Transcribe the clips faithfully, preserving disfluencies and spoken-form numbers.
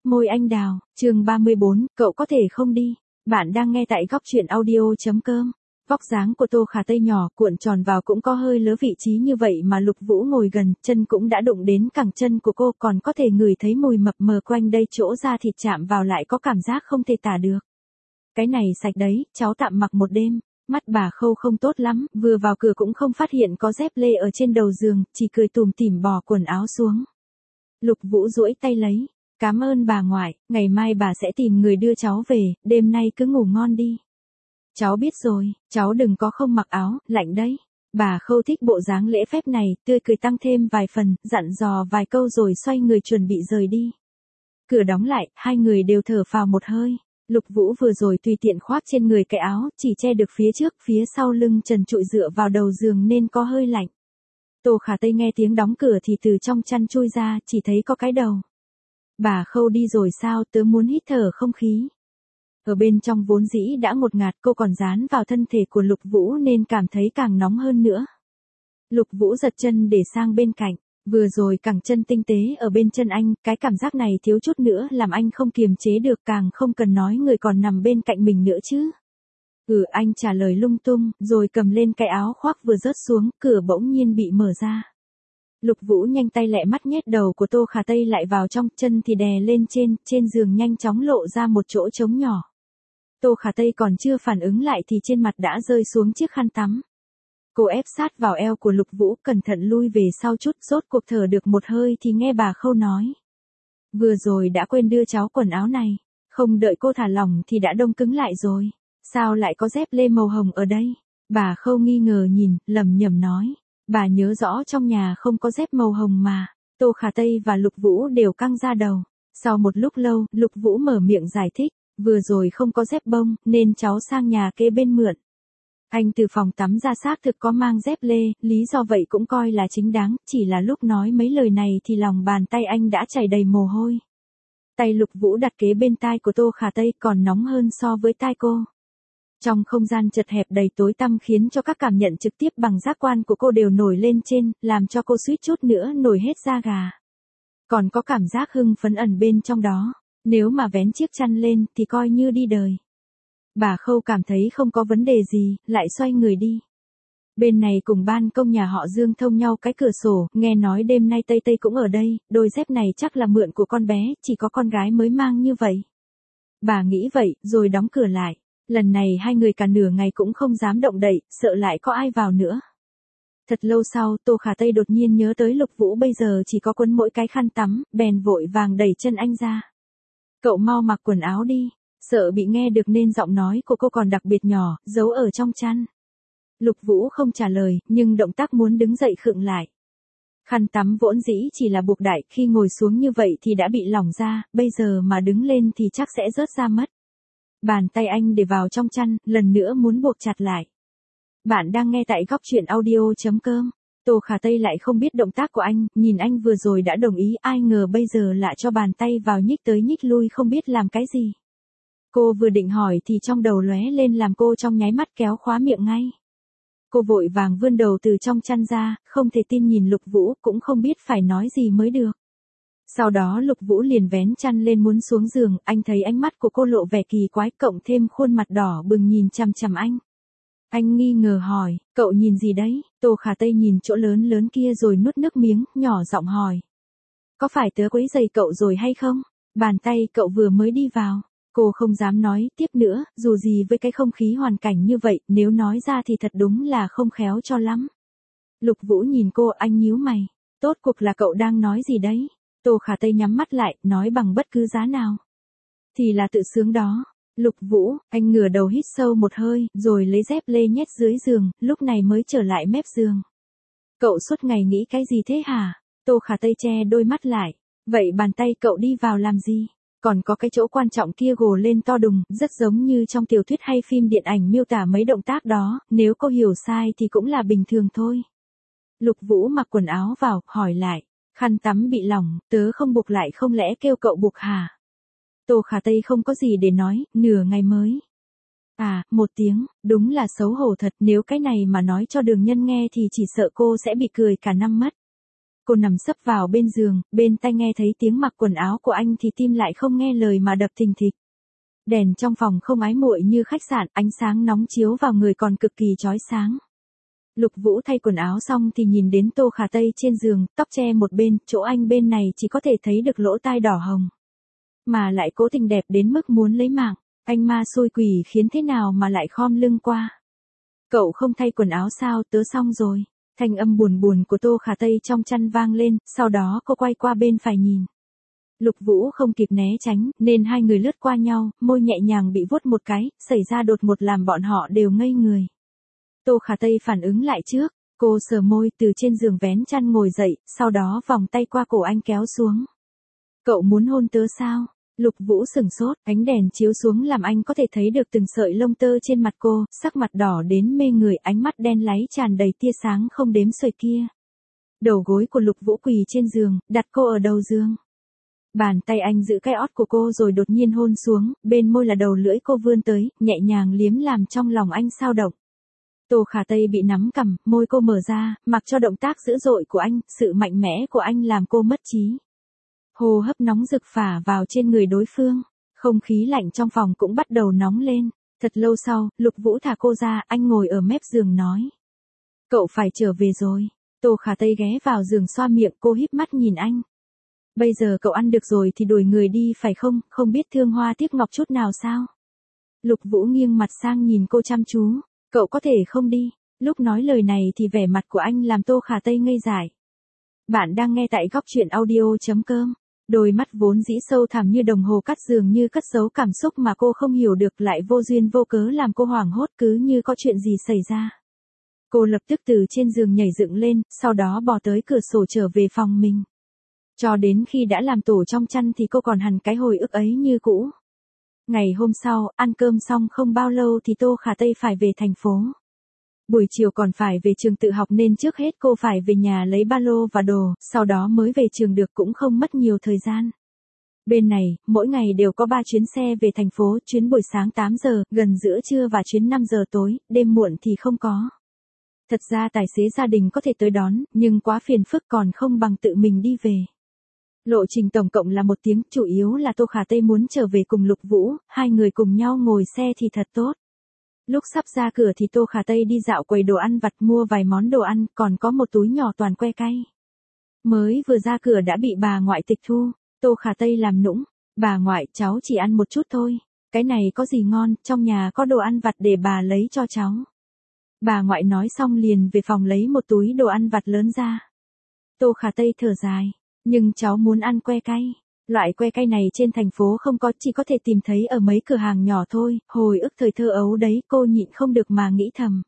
môi anh đào, chương ba mươi bốn, cậu có thể không đi. Bạn đang nghe tại góc truyện audio.com. Vóc dáng của Tô Khả Tây nhỏ, cuộn tròn vào cũng có hơi lớ vị trí như vậy mà Lục Vũ ngồi gần, chân cũng đã đụng đến cẳng chân của cô, còn có thể ngửi thấy mùi mập mờ quanh đây, chỗ da thịt chạm vào lại có cảm giác không thể tả được. Cái này sạch đấy, cháu tạm mặc một đêm. Mắt bà Khâu không tốt lắm, vừa vào cửa cũng không phát hiện có dép lê ở trên đầu giường, chỉ cười tủm tỉm bỏ quần áo xuống. Lục Vũ duỗi tay lấy, cảm ơn bà ngoại, ngày mai bà sẽ tìm người đưa cháu về, đêm nay cứ ngủ ngon đi. Cháu biết rồi, cháu đừng có không mặc áo, lạnh đấy. Bà Khâu thích bộ dáng lễ phép này, tươi cười tăng thêm vài phần, dặn dò vài câu rồi xoay người chuẩn bị rời đi. Cửa đóng lại, hai người đều thở phào một hơi. Lục Vũ vừa rồi tùy tiện khoác trên người cái áo, chỉ che được phía trước, phía sau lưng trần trụi dựa vào đầu giường nên có hơi lạnh. Tô Khả Tây nghe tiếng đóng cửa thì từ trong chăn chui ra, chỉ thấy có cái đầu. Bà Khâu đi rồi sao, tớ muốn hít thở không khí. Ở bên trong vốn dĩ đã ngột ngạt, cô còn dán vào thân thể của Lục Vũ nên cảm thấy càng nóng hơn nữa. Lục Vũ giật chân để sang bên cạnh, vừa rồi cẳng chân tinh tế ở bên chân anh, cái cảm giác này thiếu chút nữa làm anh không kiềm chế được, càng không cần nói người còn nằm bên cạnh mình nữa chứ. Ừ, anh trả lời lung tung, rồi cầm lên cái áo khoác vừa rớt xuống, cửa bỗng nhiên bị mở ra. Lục Vũ nhanh tay lẹ mắt nhét đầu của Tô Khả Tây lại vào trong, chân thì đè lên trên, trên giường nhanh chóng lộ ra một chỗ trống nhỏ. Tô Khả Tây còn chưa phản ứng lại thì trên mặt đã rơi xuống chiếc khăn tắm. Cô ép sát vào eo của Lục Vũ, cẩn thận lui về sau chút, rốt cuộc thở được một hơi thì nghe bà Khâu nói. Vừa rồi đã quên đưa cháu quần áo này, không đợi cô thả lỏng thì đã đông cứng lại rồi. Sao lại có dép lê màu hồng ở đây? Bà Khâu nghi ngờ nhìn, lẩm nhẩm nói. Bà nhớ rõ trong nhà không có dép màu hồng mà. Tô Khả Tây và Lục Vũ đều căng ra đầu. Sau một lúc lâu, Lục Vũ mở miệng giải thích. Vừa rồi không có dép bông, nên cháu sang nhà kế bên mượn. Anh từ phòng tắm ra xác thực có mang dép lê, lý do vậy cũng coi là chính đáng, chỉ là lúc nói mấy lời này thì lòng bàn tay anh đã chảy đầy mồ hôi. Tay Lục Vũ đặt kế bên tai của Tô Khả Tây còn nóng hơn so với tai cô. Trong không gian chật hẹp đầy tối tăm khiến cho các cảm nhận trực tiếp bằng giác quan của cô đều nổi lên trên, làm cho cô suýt chút nữa nổi hết da gà. Còn có cảm giác hưng phấn ẩn bên trong đó, nếu mà vén chiếc chăn lên thì coi như đi đời. Bà Khâu cảm thấy không có vấn đề gì, lại xoay người đi. Bên này cùng ban công nhà họ Dương thông nhau cái cửa sổ, nghe nói đêm nay Tây Tây cũng ở đây, đôi dép này chắc là mượn của con bé, chỉ có con gái mới mang như vậy. Bà nghĩ vậy, rồi đóng cửa lại. Lần này hai người cả nửa ngày cũng không dám động đậy, sợ lại có ai vào nữa. Thật lâu sau, Tô Khả Tây đột nhiên nhớ tới Lục Vũ bây giờ chỉ có quấn mỗi cái khăn tắm, bèn vội vàng đẩy chân anh ra. Cậu mau mặc quần áo đi. Sợ bị nghe được nên giọng nói của cô còn đặc biệt nhỏ, giấu ở trong chăn. Lục Vũ không trả lời, nhưng động tác muốn đứng dậy khựng lại. Khăn tắm vốn dĩ chỉ là buộc đại, khi ngồi xuống như vậy thì đã bị lỏng ra, bây giờ mà đứng lên thì chắc sẽ rớt ra mất. Bàn tay anh để vào trong chăn, lần nữa muốn buộc chặt lại. Bạn đang nghe tại góc truyện audio.com. Tô Khả Tây lại không biết động tác của anh, nhìn anh vừa rồi đã đồng ý, ai ngờ bây giờ lại cho bàn tay vào nhích tới nhích lui không biết làm cái gì. Cô vừa định hỏi thì trong đầu lóe lên làm cô trong nháy mắt kéo khóa miệng ngay. Cô vội vàng vươn đầu từ trong chăn ra, không thể tin nhìn Lục Vũ, cũng không biết phải nói gì mới được. Sau đó Lục Vũ liền vén chăn lên muốn xuống giường, anh thấy ánh mắt của cô lộ vẻ kỳ quái, cộng thêm khuôn mặt đỏ bừng nhìn chằm chằm anh. Anh nghi ngờ hỏi, cậu nhìn gì đấy? Tô Khả Tây nhìn chỗ lớn lớn kia rồi nuốt nước miếng, nhỏ giọng hỏi. Có phải tớ quấy rầy cậu rồi hay không? Bàn tay cậu vừa mới đi vào. Cô không dám nói tiếp nữa, dù gì với cái không khí hoàn cảnh như vậy, nếu nói ra thì thật đúng là không khéo cho lắm. Lục Vũ nhìn cô, anh nhíu mày. Tốt cuộc là cậu đang nói gì đấy? Tô Khả Tây nhắm mắt lại, nói bằng bất cứ giá nào. Thì là tự sướng đó. Lục Vũ, anh ngửa đầu hít sâu một hơi, rồi lấy dép lê nhét dưới giường, lúc này mới trở lại mép giường. Cậu suốt ngày nghĩ cái gì thế hả? Tô Khả Tây che đôi mắt lại. Vậy bàn tay cậu đi vào làm gì? Còn có cái chỗ quan trọng kia gồ lên to đùng, rất giống như trong tiểu thuyết hay phim điện ảnh miêu tả mấy động tác đó, nếu cô hiểu sai thì cũng là bình thường thôi. Lục Vũ mặc quần áo vào, hỏi lại, khăn tắm bị lỏng, tớ không buộc lại không lẽ kêu cậu buộc hả? Tô Khả Tây không có gì để nói, nửa ngày mới. À, một tiếng, đúng là xấu hổ thật, nếu cái này mà nói cho Đường Nhân nghe thì chỉ sợ cô sẽ bị cười cả năm mất. Cô nằm sấp vào bên giường, bên tai nghe thấy tiếng mặc quần áo của anh thì tim lại không nghe lời mà đập thình thịch. Đèn trong phòng không ái muội như khách sạn, ánh sáng nóng chiếu vào người còn cực kỳ chói sáng. Lục Vũ thay quần áo xong thì nhìn đến Tô Khả Tây trên giường, tóc che một bên, chỗ anh bên này chỉ có thể thấy được lỗ tai đỏ hồng. Mà lại cố tình đẹp đến mức muốn lấy mạng, anh ma xui quỷ khiến thế nào mà lại khom lưng qua. Cậu không thay quần áo sao, tớ xong rồi. Thanh âm buồn buồn của Tô Khả Tây trong chăn vang lên, sau đó cô quay qua bên phải nhìn. Lục Vũ không kịp né tránh, nên hai người lướt qua nhau, môi nhẹ nhàng bị vuốt một cái, xảy ra đột ngột làm bọn họ đều ngây người. Tô Khả Tây phản ứng lại trước, cô sờ môi từ trên giường vén chăn ngồi dậy, sau đó vòng tay qua cổ anh kéo xuống. Cậu muốn hôn tớ sao? Lục Vũ sửng sốt, ánh đèn chiếu xuống làm anh có thể thấy được từng sợi lông tơ trên mặt cô, sắc mặt đỏ đến mê người, ánh mắt đen láy tràn đầy tia sáng không đếm xuể kia. Đầu gối của Lục Vũ quỳ trên giường, đặt cô ở đầu giường. Bàn tay anh giữ cái ót của cô rồi đột nhiên hôn xuống, bên môi là đầu lưỡi cô vươn tới, nhẹ nhàng liếm làm trong lòng anh xao động. Tô Khả Tây bị nắm cằm, môi cô mở ra, mặc cho động tác dữ dội của anh, sự mạnh mẽ của anh làm cô mất trí. Hô hấp nóng rực phả vào trên người đối phương, không khí lạnh trong phòng cũng bắt đầu nóng lên. Thật lâu sau, Lục Vũ thả cô ra, anh ngồi ở mép giường nói. Cậu phải trở về rồi. Tô Khả Tây ghé vào giường xoa miệng, cô híp mắt nhìn anh. Bây giờ cậu ăn được rồi thì đuổi người đi phải không, không biết thương hoa tiếc ngọc chút nào sao? Lục Vũ nghiêng mặt sang nhìn cô chăm chú. Cậu có thể không đi. Lúc nói lời này thì vẻ mặt của anh làm Tô Khả Tây ngây dại. Bạn đang nghe tại góc truyện audio chấm com. Đôi mắt vốn dĩ sâu thẳm như đồng hồ cắt dường như cất giấu cảm xúc mà cô không hiểu được lại vô duyên vô cớ làm cô hoảng hốt cứ như có chuyện gì xảy ra. Cô lập tức từ trên giường nhảy dựng lên, sau đó bò tới cửa sổ trở về phòng mình. Cho đến khi đã làm tổ trong chăn thì cô còn hằn cái hồi ức ấy như cũ. Ngày hôm sau, ăn cơm xong không bao lâu thì Tô Khả Tây phải về thành phố. Buổi chiều còn phải về trường tự học nên trước hết cô phải về nhà lấy ba lô và đồ, sau đó mới về trường được cũng không mất nhiều thời gian. Bên này, mỗi ngày đều có ba chuyến xe về thành phố, chuyến buổi sáng tám giờ, gần giữa trưa và chuyến năm giờ tối, đêm muộn thì không có. Thật ra tài xế gia đình có thể tới đón, nhưng quá phiền phức còn không bằng tự mình đi về. Lộ trình tổng cộng là một tiếng, chủ yếu là Tô Khả Tây muốn trở về cùng Lục Vũ, hai người cùng nhau ngồi xe thì thật tốt. Lúc sắp ra cửa thì Tô Khả Tây đi dạo quầy đồ ăn vặt mua vài món đồ ăn, còn có một túi nhỏ toàn que cay. Mới vừa ra cửa đã bị bà ngoại tịch thu, Tô Khả Tây làm nũng, bà ngoại cháu chỉ ăn một chút thôi, cái này có gì ngon, trong nhà có đồ ăn vặt để bà lấy cho cháu. Bà ngoại nói xong liền về phòng lấy một túi đồ ăn vặt lớn ra. Tô Khả Tây thở dài, nhưng cháu muốn ăn que cay. Loại que cay này trên thành phố không có, chỉ có thể tìm thấy ở mấy cửa hàng nhỏ thôi, hồi ức thời thơ ấu đấy cô nhịn không được mà nghĩ thầm.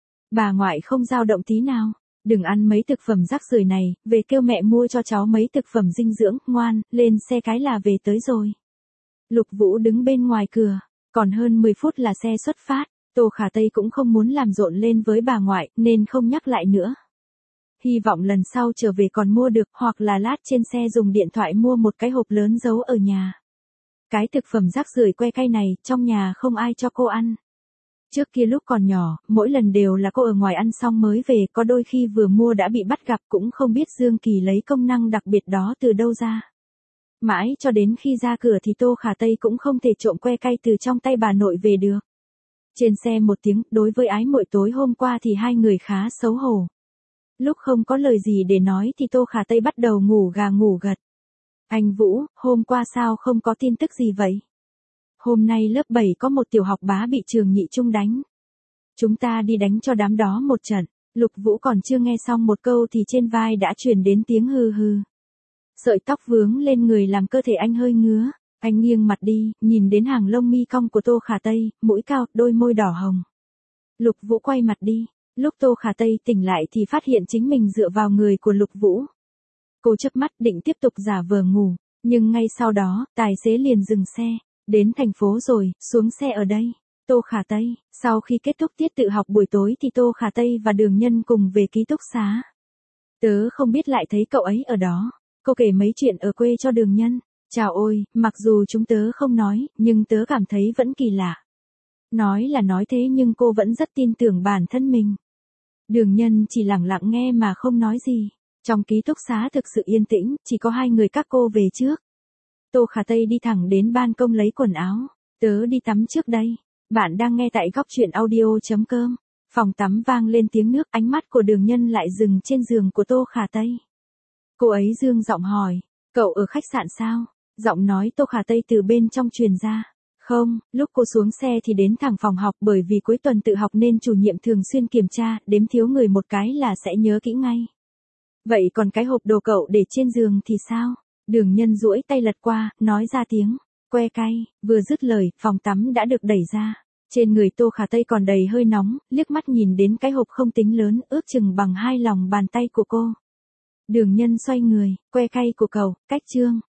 Bà ngoại không dao động tí nào, đừng ăn mấy thực phẩm rác rưởi này, về kêu mẹ mua cho cháu mấy thực phẩm dinh dưỡng, ngoan, lên xe cái là về tới rồi. Lục Vũ đứng bên ngoài cửa, còn hơn mười phút là xe xuất phát, Tô Khả Tây cũng không muốn làm rộn lên với bà ngoại, nên không nhắc lại nữa. Hy vọng lần sau trở về còn mua được, hoặc là lát trên xe dùng điện thoại mua một cái hộp lớn giấu ở nhà. Cái thực phẩm rác rưởi que cay này, trong nhà không ai cho cô ăn. Trước kia lúc còn nhỏ, mỗi lần đều là cô ở ngoài ăn xong mới về, có đôi khi vừa mua đã bị bắt gặp cũng không biết Dương Kỳ lấy công năng đặc biệt đó từ đâu ra. Mãi cho đến khi ra cửa thì Tô Khả Tây cũng không thể trộm que cay từ trong tay bà nội về được. Trên xe một tiếng, đối với ái muội tối hôm qua thì hai người khá xấu hổ. Lúc không có lời gì để nói thì Tô Khả Tây bắt đầu ngủ gà ngủ gật. Anh Vũ, hôm qua sao không có tin tức gì vậy? Hôm nay lớp bảy có một tiểu học bá bị trường nhị trung đánh. Chúng ta đi đánh cho đám đó một trận. Lục Vũ còn chưa nghe xong một câu thì trên vai đã truyền đến tiếng hừ hừ. Sợi tóc vướng lên người làm cơ thể anh hơi ngứa. Anh nghiêng mặt đi, nhìn đến hàng lông mi cong của Tô Khả Tây, mũi cao, đôi môi đỏ hồng. Lục Vũ quay mặt đi. Lúc Tô Khả Tây tỉnh lại thì phát hiện chính mình dựa vào người của Lục Vũ. Cô chớp mắt định tiếp tục giả vờ ngủ, nhưng ngay sau đó, tài xế liền dừng xe. Đến thành phố rồi, xuống xe ở đây. Tô Khả Tây, sau khi kết thúc tiết tự học buổi tối thì Tô Khả Tây và Đường Nhân cùng về ký túc xá. Tớ không biết lại thấy cậu ấy ở đó. Cô kể mấy chuyện ở quê cho Đường Nhân. Chào ôi, mặc dù chúng tớ không nói, nhưng tớ cảm thấy vẫn kỳ lạ. Nói là nói thế nhưng cô vẫn rất tin tưởng bản thân mình. Đường Nhân chỉ lặng lặng nghe mà không nói gì. Trong ký túc xá thực sự yên tĩnh, chỉ có hai người các cô về trước. Tô Khả Tây đi thẳng đến ban công lấy quần áo. Tớ đi tắm trước đây. Bạn đang nghe tại góc truyện audio.com. Phòng tắm vang lên tiếng nước, ánh mắt của Đường Nhân lại dừng trên giường của Tô Khả Tây. Cô ấy dương giọng hỏi, cậu ở khách sạn sao? Giọng nói Tô Khả Tây từ bên trong truyền ra. Không, lúc cô xuống xe thì đến thẳng phòng học, bởi vì cuối tuần tự học nên chủ nhiệm thường xuyên kiểm tra, đếm thiếu người một cái là sẽ nhớ kỹ ngay. Vậy còn cái hộp đồ cậu để trên giường thì sao? Đường Nhân duỗi tay lật qua, nói ra tiếng que cay. Vừa dứt lời, phòng tắm đã được đẩy ra. Trên người Tô Khả Tây còn đầy hơi nóng, liếc mắt nhìn đến cái hộp không tính lớn, ước chừng bằng hai lòng bàn tay của cô. Đường Nhân xoay người, que cay của cậu, cách chương.